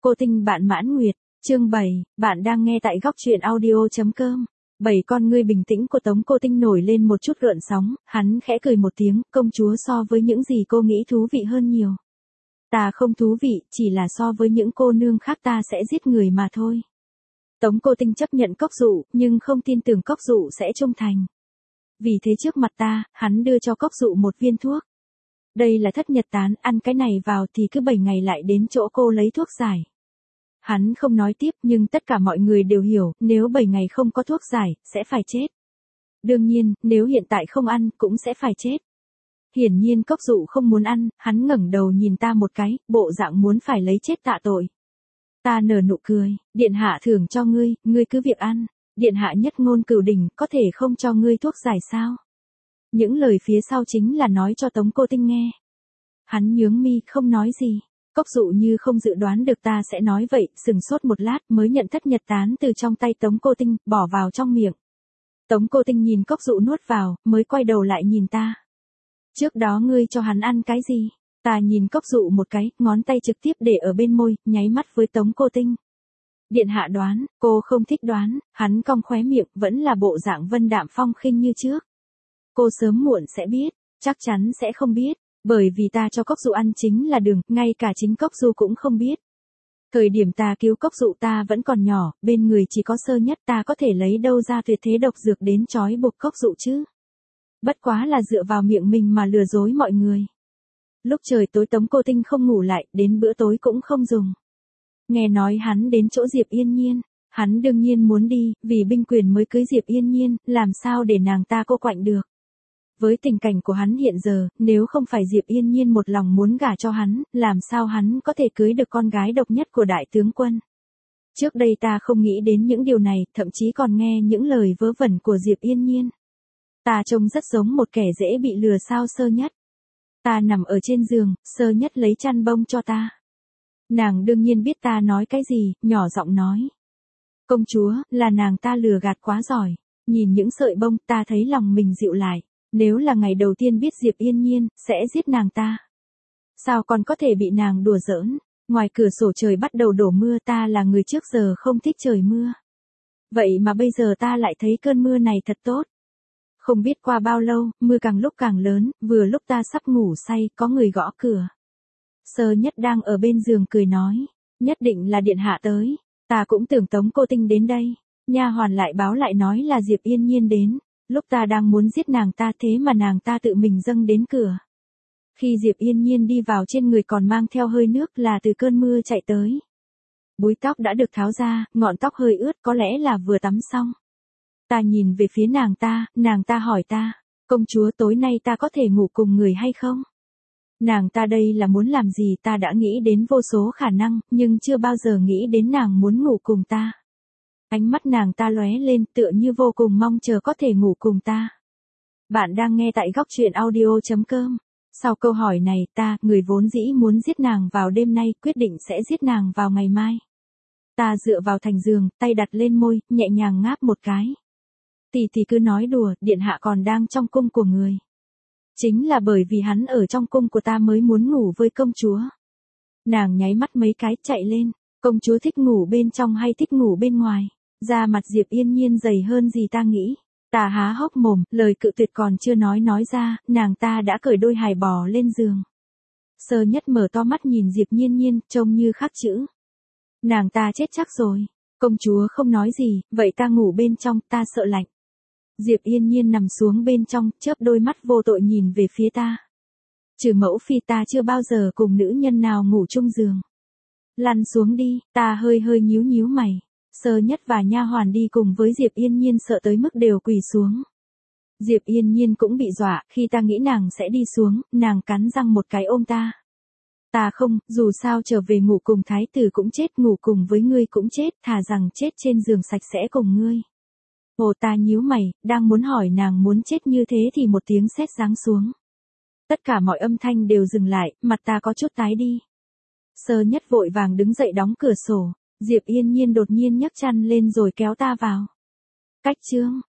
Cô Tinh bạn Mãn Nguyệt, chương 7, bạn đang nghe tại góc truyện audio.com. 7 con ngươi bình tĩnh của Tống Cô Tinh nổi lên một chút gợn sóng, hắn khẽ cười một tiếng, công chúa so với những gì cô nghĩ thú vị hơn nhiều. Ta không thú vị, chỉ là so với những cô nương khác ta sẽ giết người mà thôi. Tống Cô Tinh chấp nhận cốc dụ, nhưng không tin tưởng cốc dụ sẽ trung thành. Vì thế trước mặt ta, hắn đưa cho cốc dụ một viên thuốc. Đây là thất nhật tán, ăn cái này vào thì cứ 7 ngày lại đến chỗ cô lấy thuốc giải. Hắn không nói tiếp nhưng tất cả mọi người đều hiểu, nếu 7 ngày không có thuốc giải, sẽ phải chết. Đương nhiên, nếu hiện tại không ăn, cũng sẽ phải chết. Hiển nhiên cốc dụ không muốn ăn, hắn ngẩng đầu nhìn ta một cái, bộ dạng muốn phải lấy chết tạ tội. Ta nở nụ cười, điện hạ thưởng cho ngươi cứ việc ăn. Điện hạ nhất ngôn cửu đỉnh, có thể không cho ngươi thuốc giải sao? Những lời phía sau chính là nói cho Tống Cô Tinh nghe. Hắn nhướng mi không nói gì. Cốc dụ như không dự đoán được ta sẽ nói vậy, sừng sốt một lát mới nhận thất nhật tán từ trong tay Tống Cô Tinh, bỏ vào trong miệng. Tống Cô Tinh nhìn cốc dụ nuốt vào, mới quay đầu lại nhìn ta. Trước đó ngươi cho hắn ăn cái gì? Ta nhìn cốc dụ một cái, ngón tay trực tiếp để ở bên môi, nháy mắt với Tống Cô Tinh. Điện hạ đoán, cô không thích đoán, hắn cong khóe miệng, vẫn là bộ dạng vân đạm phong khinh như trước. Cô sớm muộn sẽ biết, chắc chắn sẽ không biết, bởi vì ta cho cốc dụ ăn chính là đường, ngay cả chính cốc dụ cũng không biết. Thời điểm ta cứu cốc dụ ta vẫn còn nhỏ, bên người chỉ có Sơ Nhất, ta có thể lấy đâu ra tuyệt thế độc dược đến trói buộc cốc dụ chứ. Bất quá là dựa vào miệng mình mà lừa dối mọi người. Lúc trời tối Tống Cô Tinh không ngủ lại, đến bữa tối cũng không dùng. Nghe nói hắn đến chỗ Diệp Yên Nhiên, hắn đương nhiên muốn đi, vì binh quyền mới cưới Diệp Yên Nhiên, làm sao để nàng ta cô quạnh được. Với tình cảnh của hắn hiện giờ, nếu không phải Diệp Yên Nhiên một lòng muốn gả cho hắn, làm sao hắn có thể cưới được con gái độc nhất của đại tướng quân. Trước đây ta không nghĩ đến những điều này, thậm chí còn nghe những lời vớ vẩn của Diệp Yên Nhiên. Ta trông rất giống một kẻ dễ bị lừa sao Sơ Nhất. Ta nằm ở trên giường, Sơ Nhất lấy chăn bông cho ta. Nàng đương nhiên biết ta nói cái gì, nhỏ giọng nói. Công chúa, là nàng ta lừa gạt quá giỏi. Nhìn những sợi bông, ta thấy lòng mình dịu lại. Nếu là ngày đầu tiên biết Diệp Yên Nhiên, sẽ giết nàng ta. Sao còn có thể bị nàng đùa giỡn? Ngoài cửa sổ trời bắt đầu đổ mưa, ta là người trước giờ không thích trời mưa. Vậy mà bây giờ ta lại thấy cơn mưa này thật tốt. Không biết qua bao lâu, mưa càng lúc càng lớn, vừa lúc ta sắp ngủ say, có người gõ cửa. Sơ Nhất đang ở bên giường cười nói, nhất định là điện hạ tới. Ta cũng tưởng Tống Cô Tinh đến đây. Nha hoàn lại báo lại nói là Diệp Yên Nhiên đến. Lúc ta đang muốn giết nàng ta thế mà nàng ta tự mình dâng đến cửa. Khi Diệp Yên Nhiên đi vào trên người còn mang theo hơi nước là từ cơn mưa chạy tới. Búi tóc đã được tháo ra, ngọn tóc hơi ướt có lẽ là vừa tắm xong. Ta nhìn về phía nàng ta hỏi ta, công chúa tối nay ta có thể ngủ cùng người hay không? Nàng ta đây là muốn làm gì ta đã nghĩ đến vô số khả năng, nhưng chưa bao giờ nghĩ đến nàng muốn ngủ cùng ta. Ánh mắt nàng ta lóe lên tựa như vô cùng mong chờ có thể ngủ cùng ta. Bạn đang nghe tại góc truyện audio.com. Sau câu hỏi này người vốn dĩ muốn giết nàng vào đêm nay, quyết định sẽ giết nàng vào ngày mai. Ta dựa vào thành giường, tay đặt lên môi, nhẹ nhàng ngáp một cái. Tỷ cứ nói đùa, điện hạ còn đang trong cung của người. Chính là bởi vì hắn ở trong cung của ta mới muốn ngủ với công chúa. Nàng nháy mắt mấy cái chạy lên, công chúa thích ngủ bên trong hay thích ngủ bên ngoài? Da mặt Diệp Yên Nhiên dày hơn gì ta nghĩ. Ta há hốc mồm, lời cự tuyệt còn chưa nói ra, nàng ta đã cởi đôi hài bò lên giường. Sơ Nhất mở to mắt nhìn Diệp Nhiên Nhiên, trông như khắc chữ. Nàng ta chết chắc rồi. Công chúa không nói gì, vậy ta ngủ bên trong, ta sợ lạnh. Diệp Yên Nhiên nằm xuống bên trong, chớp đôi mắt vô tội nhìn về phía ta. Trừ mẫu phi ta chưa bao giờ cùng nữ nhân nào ngủ chung giường. Lăn xuống đi, ta hơi nhíu mày. Sơ Nhất và nha hoàn đi cùng với Diệp Yên Nhiên sợ tới mức đều quỳ xuống. Diệp Yên Nhiên cũng bị dọa, khi ta nghĩ nàng sẽ đi xuống, nàng cắn răng một cái ôm ta. Ta không, dù sao trở về ngủ cùng thái tử cũng chết, ngủ cùng với ngươi cũng chết, thà rằng chết trên giường sạch sẽ cùng ngươi. Ồ, ta nhíu mày, đang muốn hỏi nàng muốn chết như thế thì một tiếng sét giáng xuống. Tất cả mọi âm thanh đều dừng lại, mặt ta có chút tái đi. Sơ Nhất vội vàng đứng dậy đóng cửa sổ. Diệp Yên Nhiên đột nhiên nhấc chăn lên rồi kéo ta vào. Cách chương